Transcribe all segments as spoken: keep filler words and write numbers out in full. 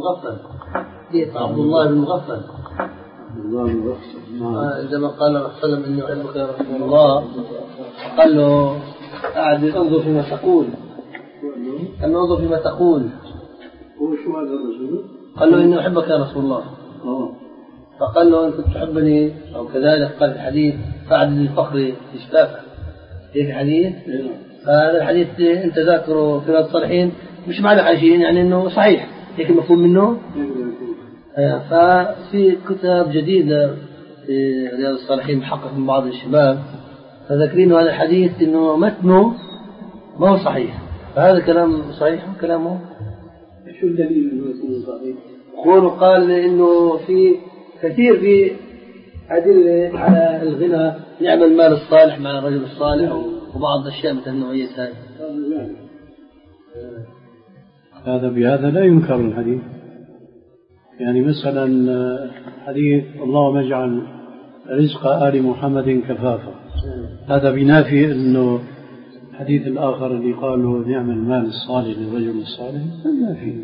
مغفل، حديث عبد الله بن مغفل عندما قال الرسول صلى الله عليه وسلم إني أحبك يا رسول الله، قال له قاعد انظر فيما تقول، قال له انظر فيما تقول. قال له إني أحبك يا رسول الله، فقال له إن كنت تحبني أو كذلك قال في الحديث فأعدد الفقر إشفافا. هيك حديث، فهذا الحديث أنت ذاكره في رياض الصالحين مش معنى حاجين يعني إنه صحيح، هيك مفهوم منه. ففي كتاب جديدة في رياض الصالحين محقق من بعض الشباب فذكرين هذا الحديث إنه متنه ما هو صحيح، فهذا كلام صحيح كلامه. شو الدليل إنه يكون صحيح؟ قوله قال إنه في كثير في أدلة على الغنى، نعم المال الصالح مع الرجل الصالح وبعض الأشياء مثل النوعية هذه. هذا بهذا لا ينكر الحديث. يعني مثلا حديث اللهم اجعل رزق آل محمد كفافا، هذا بينافي أنه الحديث الآخر اللي قالوا نعم المال الصالح للرجل الصالح بينافي.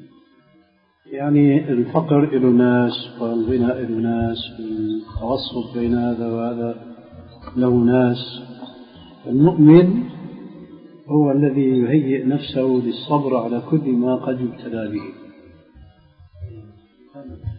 يعني الفقر له ناس والغنى له ناس، التوسط بين هذا وهذا له ناس. المؤمن هو الذي يهيئ نفسه للصبر على كل ما قد يبتلى به.